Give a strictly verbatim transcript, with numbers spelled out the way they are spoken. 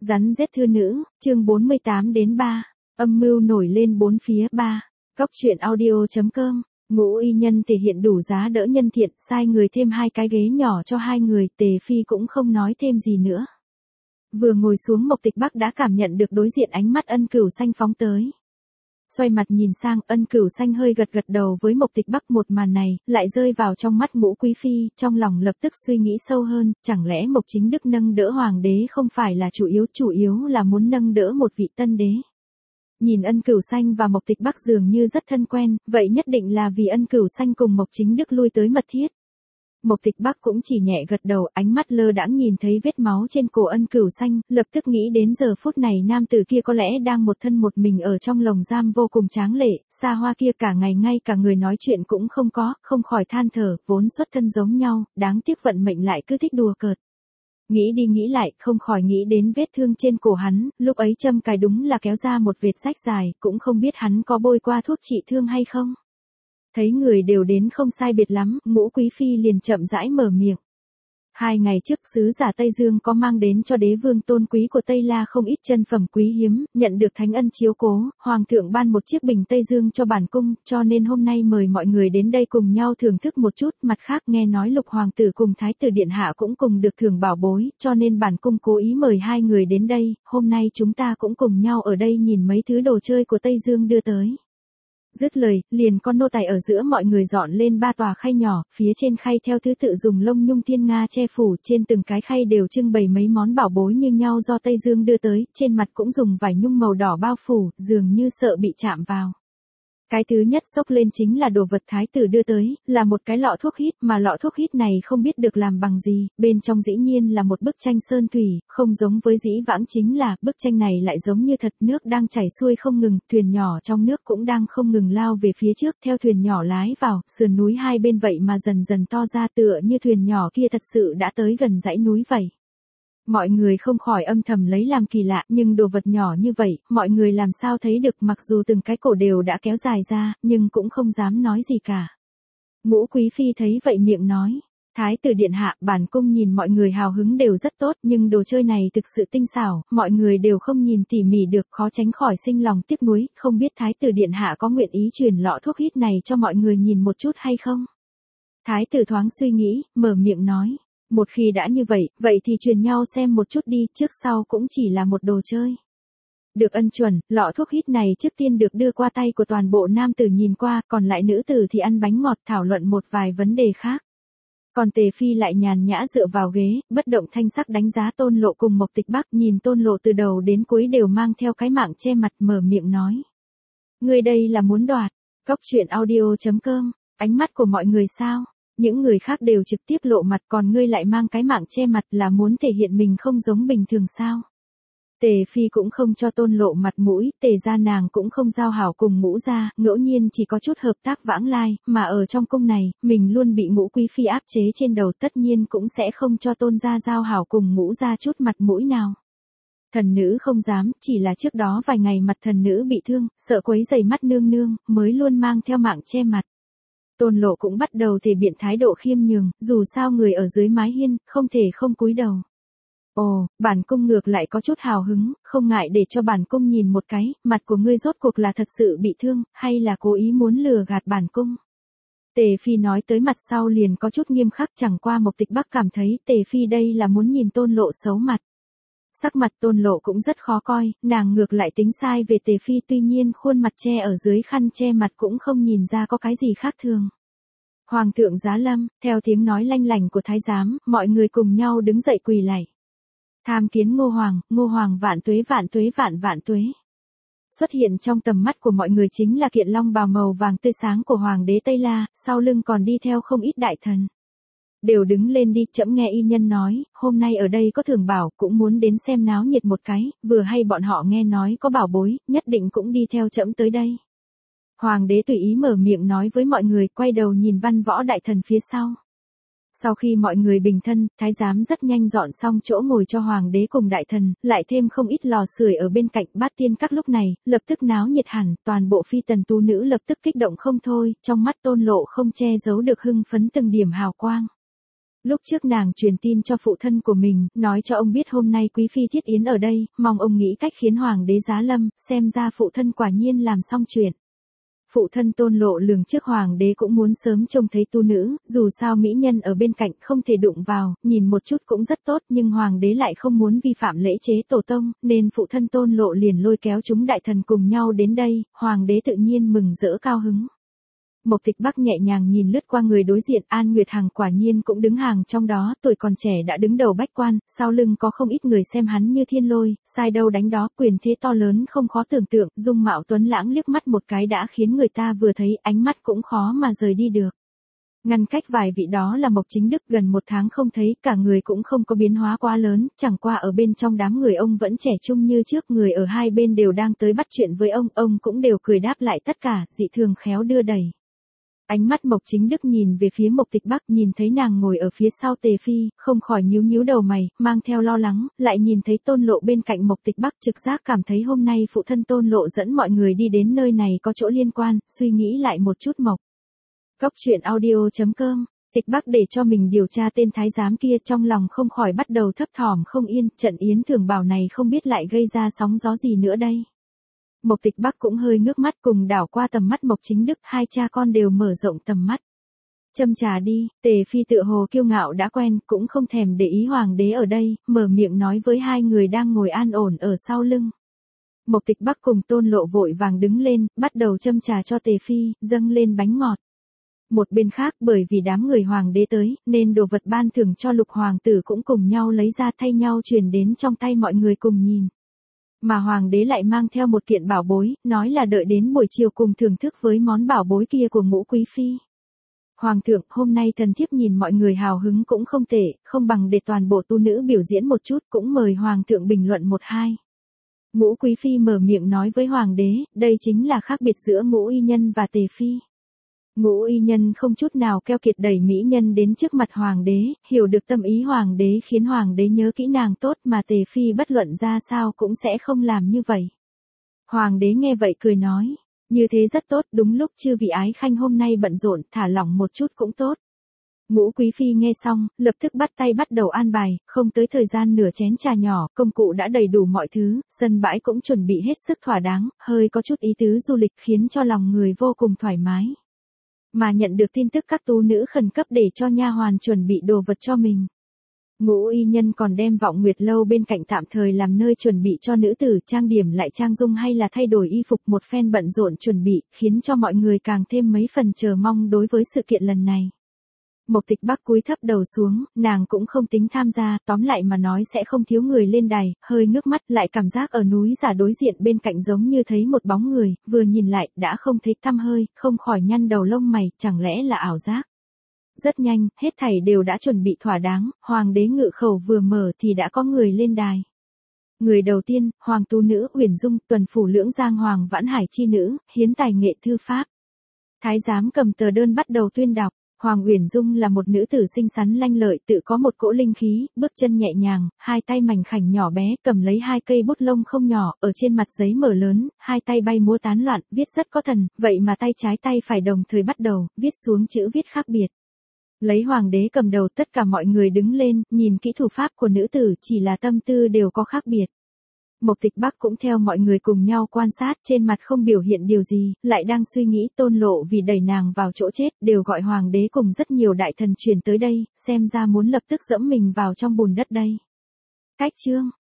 Rắn giết thư nữ, chương bốn mươi tám đến ba. Âm mưu nổi lên bốn phía ba. Cóc truyện audio.com. Ngũ y nhân thể hiện đủ giá đỡ nhân thiện, sai người thêm hai cái ghế nhỏ cho hai người, Tề Phi cũng không nói thêm gì nữa. Vừa ngồi xuống Mộc Tịch Bắc đã cảm nhận được đối diện ánh mắt Ân Cửu Xanh phóng tới. Xoay mặt nhìn sang, Ân Cửu Xanh hơi gật gật đầu với Mộc Tịch Bắc, một màn này lại rơi vào trong mắt Ngũ Quý Phi, trong lòng lập tức suy nghĩ sâu hơn, chẳng lẽ Mộc Chính Đức nâng đỡ hoàng đế không phải là chủ yếu, chủ yếu là muốn nâng đỡ một vị tân đế. Nhìn Ân Cửu Xanh và Mộc Tịch Bắc dường như rất thân quen, vậy nhất định là vì Ân Cửu Xanh cùng Mộc Chính Đức lui tới mật thiết. Mộc Tịch Bắc cũng chỉ nhẹ gật đầu, ánh mắt lơ đãng nhìn thấy vết máu trên cổ Ân Cửu Xanh, lập tức nghĩ đến giờ phút này nam tử kia có lẽ đang một thân một mình ở trong lồng giam vô cùng tráng lệ, xa hoa kia cả ngày ngay cả người nói chuyện cũng không có, không khỏi than thở, vốn xuất thân giống nhau, đáng tiếc vận mệnh lại cứ thích đùa cợt. Nghĩ đi nghĩ lại, không khỏi nghĩ đến vết thương trên cổ hắn, lúc ấy châm cài đúng là kéo ra một vệt rách dài, cũng không biết hắn có bôi qua thuốc trị thương hay không. Thấy người đều đến không sai biệt lắm, Ngũ Quý Phi liền chậm rãi mở miệng. Hai ngày trước sứ giả Tây Dương có mang đến cho đế vương tôn quý của Tây La không ít chân phẩm quý hiếm, nhận được thánh ân chiếu cố, hoàng thượng ban một chiếc bình Tây Dương cho bản cung, cho nên hôm nay mời mọi người đến đây cùng nhau thưởng thức một chút. Mặt khác nghe nói Lục hoàng tử cùng thái tử điện hạ cũng cùng được thưởng bảo bối, cho nên bản cung cố ý mời hai người đến đây, hôm nay chúng ta cũng cùng nhau ở đây nhìn mấy thứ đồ chơi của Tây Dương đưa tới. Dứt lời, liền con nô tài ở giữa mọi người dọn lên ba tòa khay nhỏ, phía trên khay theo thứ tự dùng lông nhung thiên nga che phủ, trên từng cái khay đều trưng bày mấy món bảo bối như nhau do Tây Dương đưa tới, trên mặt cũng dùng vải nhung màu đỏ bao phủ, dường như sợ bị chạm vào. Cái thứ nhất xốc lên chính là đồ vật thái tử đưa tới, là một cái lọ thuốc hít, mà lọ thuốc hít này không biết được làm bằng gì, bên trong dĩ nhiên là một bức tranh sơn thủy, không giống với dĩ vãng chính là, bức tranh này lại giống như thật, nước đang chảy xuôi không ngừng, thuyền nhỏ trong nước cũng đang không ngừng lao về phía trước, theo thuyền nhỏ lái vào, sườn núi hai bên vậy mà dần dần to ra, tựa như thuyền nhỏ kia thật sự đã tới gần dãy núi vậy. Mọi người không khỏi âm thầm lấy làm kỳ lạ, nhưng đồ vật nhỏ như vậy, mọi người làm sao thấy được, mặc dù từng cái cổ đều đã kéo dài ra, nhưng cũng không dám nói gì cả. Ngũ Quý Phi thấy vậy miệng nói, thái tử điện hạ, bản cung nhìn mọi người hào hứng đều rất tốt, nhưng đồ chơi này thực sự tinh xảo, mọi người đều không nhìn tỉ mỉ được, khó tránh khỏi sinh lòng tiếc nuối, không biết thái tử điện hạ có nguyện ý truyền lọ thuốc hít này cho mọi người nhìn một chút hay không? Thái tử thoáng suy nghĩ, mở miệng nói. Một khi đã như vậy, vậy thì truyền nhau xem một chút đi, trước sau cũng chỉ là một đồ chơi. Được ân chuẩn, lọ thuốc hít này trước tiên được đưa qua tay của toàn bộ nam tử nhìn qua, còn lại nữ tử thì ăn bánh ngọt thảo luận một vài vấn đề khác. Còn Tề Phi lại nhàn nhã dựa vào ghế, bất động thanh sắc đánh giá Tôn Lộ cùng Mộc Tịch Bắc, nhìn Tôn Lộ từ đầu đến cuối đều mang theo cái mạng che mặt, mở miệng nói. Người đây là muốn đoạt, cóc truyện audio.com, ánh mắt của mọi người sao? Những người khác đều trực tiếp lộ mặt, còn ngươi lại mang cái mạng che mặt, là muốn thể hiện mình không giống bình thường sao? Tề Phi cũng không cho Tôn Lộ mặt mũi, Tề gia nàng cũng không giao hảo cùng Ngũ gia, ngẫu nhiên chỉ có chút hợp tác vãng lai, mà ở trong cung này, mình luôn bị Ngũ Quý Phi áp chế trên đầu, tất nhiên cũng sẽ không cho Tôn gia giao hảo cùng Ngũ gia chút mặt mũi nào. Thần nữ không dám, chỉ là trước đó vài ngày mặt thần nữ bị thương, sợ quấy rầy mắt nương nương, mới luôn mang theo mạng che mặt. Tôn Lộ cũng bắt đầu thể biện thái độ khiêm nhường, dù sao người ở dưới mái hiên, không thể không cúi đầu. Ồ, bản cung ngược lại có chút hào hứng, không ngại để cho bản cung nhìn một cái, mặt của ngươi rốt cuộc là thật sự bị thương, hay là cố ý muốn lừa gạt bản cung. Tề Phi nói tới mặt sau liền có chút nghiêm khắc, chẳng qua Mộc Tịch Bắc cảm thấy Tề Phi đây là muốn nhìn Tôn Lộ xấu mặt. Sắc mặt Tôn Lộ cũng rất khó coi, nàng ngược lại tính sai về Tề Phi, tuy nhiên khuôn mặt che ở dưới khăn che mặt cũng không nhìn ra có cái gì khác thường. Hoàng thượng giá lâm, theo tiếng nói lanh lảnh của thái giám, mọi người cùng nhau đứng dậy quỳ lạy. Tham kiến Ngô Hoàng, Ngô Hoàng vạn tuế vạn tuế vạn vạn tuế. Xuất hiện trong tầm mắt của mọi người chính là kiện long bào màu vàng tươi sáng của Hoàng đế Tây La, sau lưng còn đi theo không ít đại thần. Đều đứng lên đi, trẫm nghe y nhân nói, hôm nay ở đây có thưởng bảo, cũng muốn đến xem náo nhiệt một cái, vừa hay bọn họ nghe nói có bảo bối, nhất định cũng đi theo trẫm tới đây. Hoàng đế tùy ý mở miệng nói với mọi người, quay đầu nhìn văn võ đại thần phía sau. Sau khi mọi người bình thân, thái giám rất nhanh dọn xong chỗ ngồi cho hoàng đế cùng đại thần, lại thêm không ít lò sưởi ở bên cạnh. Bát tiên các lúc này, lập tức náo nhiệt hẳn, toàn bộ phi tần tú nữ lập tức kích động không thôi, trong mắt Tôn Lộ không che giấu được hưng phấn từng điểm hào quang. Lúc trước nàng truyền tin cho phụ thân của mình, nói cho ông biết hôm nay quý phi thiết yến ở đây, mong ông nghĩ cách khiến hoàng đế giá lâm, xem ra phụ thân quả nhiên làm xong chuyện. Phụ thân Tôn Lộ lường trước hoàng đế cũng muốn sớm trông thấy tu nữ, dù sao mỹ nhân ở bên cạnh không thể đụng vào, nhìn một chút cũng rất tốt, nhưng hoàng đế lại không muốn vi phạm lễ chế tổ tông, nên phụ thân Tôn Lộ liền lôi kéo chúng đại thần cùng nhau đến đây, hoàng đế tự nhiên mừng rỡ cao hứng. Mộc Tịch Bắc nhẹ nhàng nhìn lướt qua người đối diện, An Nguyệt Hằng quả nhiên cũng đứng hàng trong đó, tuổi còn trẻ đã đứng đầu bách quan, sau lưng có không ít người xem hắn như thiên lôi, sai đâu đánh đó, quyền thế to lớn không khó tưởng tượng, dung mạo tuấn lãng liếc mắt một cái đã khiến người ta vừa thấy ánh mắt cũng khó mà rời đi được. Ngăn cách vài vị đó là Mộc Chính Đức, gần một tháng không thấy, cả người cũng không có biến hóa quá lớn, chẳng qua ở bên trong đám người ông vẫn trẻ trung như trước, người ở hai bên đều đang tới bắt chuyện với ông, ông cũng đều cười đáp lại tất cả, dị thường khéo đưa đẩy. Ánh mắt Mộc Chính Đức nhìn về phía Mộc Tịch Bắc, nhìn thấy nàng ngồi ở phía sau Tề Phi, không khỏi nhíu nhíu đầu mày, mang theo lo lắng, lại nhìn thấy Tôn Lộ bên cạnh Mộc Tịch Bắc, trực giác cảm thấy hôm nay phụ thân Tôn Lộ dẫn mọi người đi đến nơi này có chỗ liên quan, suy nghĩ lại một chút Mộc. Cốc truyện audio chấm com, Tịch Bắc để cho mình điều tra tên thái giám kia, trong lòng không khỏi bắt đầu thấp thỏm không yên, trận yến thường bảo này không biết lại gây ra sóng gió gì nữa đây. Mộc Tịch Bắc cũng hơi ngước mắt, cùng đảo qua tầm mắt Mộc Chính Đức, hai cha con đều mở rộng tầm mắt. Châm trà đi, Tề Phi tựa hồ kiêu ngạo đã quen, cũng không thèm để ý hoàng đế ở đây, mở miệng nói với hai người đang ngồi an ổn ở sau lưng. Mộc Tịch Bắc cùng Tôn Lộ vội vàng đứng lên, bắt đầu châm trà cho Tề Phi, dâng lên bánh ngọt. Một bên khác, bởi vì đám người hoàng đế tới, nên đồ vật ban thưởng cho lục hoàng tử cũng cùng nhau lấy ra thay nhau truyền đến trong tay mọi người cùng nhìn. Mà hoàng đế lại mang theo một kiện bảo bối, nói là đợi đến buổi chiều cùng thưởng thức với món bảo bối kia của Ngũ quý phi. Hoàng thượng, hôm nay thần thiếp nhìn mọi người hào hứng cũng không tệ, không bằng để toàn bộ tu nữ biểu diễn một chút, cũng mời hoàng thượng bình luận một hai. Ngũ quý phi mở miệng nói với hoàng đế, đây chính là khác biệt giữa Ngũ y nhân và Tề phi. Ngũ y nhân không chút nào keo kiệt đẩy mỹ nhân đến trước mặt hoàng đế, hiểu được tâm ý hoàng đế khiến hoàng đế nhớ kỹ nàng tốt, mà Tề phi bất luận ra sao cũng sẽ không làm như vậy. Hoàng đế nghe vậy cười nói, như thế rất tốt, đúng lúc chư vị ái khanh hôm nay bận rộn, thả lỏng một chút cũng tốt. Ngũ quý phi nghe xong, lập tức bắt tay bắt đầu an bài, không tới thời gian nửa chén trà nhỏ, công cụ đã đầy đủ mọi thứ, sân bãi cũng chuẩn bị hết sức thỏa đáng, hơi có chút ý tứ du lịch khiến cho lòng người vô cùng thoải mái. Mà nhận được tin tức các tú nữ khẩn cấp để cho nha hoàn chuẩn bị đồ vật cho mình. Ngũ y nhân còn đem Vọng Nguyệt lâu bên cạnh tạm thời làm nơi chuẩn bị cho nữ tử, trang điểm lại trang dung hay là thay đổi y phục, một phen bận rộn chuẩn bị, khiến cho mọi người càng thêm mấy phần chờ mong đối với sự kiện lần này. Mộc Tịch Bắc cúi thấp đầu xuống, nàng cũng không tính tham gia, tóm lại mà nói sẽ không thiếu người lên đài, hơi ngước mắt lại cảm giác ở núi giả đối diện bên cạnh giống như thấy một bóng người, vừa nhìn lại, đã không thấy tăm hơi, không khỏi nhăn đầu lông mày, chẳng lẽ là ảo giác. Rất nhanh, hết thảy đều đã chuẩn bị thỏa đáng, hoàng đế ngự khẩu vừa mở thì đã có người lên đài. Người đầu tiên, hoàng tu nữ Uyển Dung, tuần phủ lưỡng giang hoàng vãn hải chi nữ, hiến tài nghệ thư pháp. Thái giám cầm tờ đơn bắt đầu tuyên đọc. Hoàng Uyển Dung là một nữ tử xinh xắn lanh lợi, tự có một cỗ linh khí, bước chân nhẹ nhàng, hai tay mảnh khảnh nhỏ bé, cầm lấy hai cây bút lông không nhỏ, ở trên mặt giấy mở lớn, hai tay bay múa tán loạn, viết rất có thần, vậy mà tay trái tay phải đồng thời bắt đầu, viết xuống chữ viết khác biệt. Lấy hoàng đế cầm đầu, tất cả mọi người đứng lên, nhìn kỹ thủ pháp của nữ tử, chỉ là tâm tư đều có khác biệt. Mộc Tịch Bắc cũng theo mọi người cùng nhau quan sát, trên mặt không biểu hiện điều gì, lại đang suy nghĩ Tôn Lộ vì đẩy nàng vào chỗ chết, đều gọi hoàng đế cùng rất nhiều đại thần truyền tới đây, xem ra muốn lập tức dẫm mình vào trong bùn đất đây. Cách chương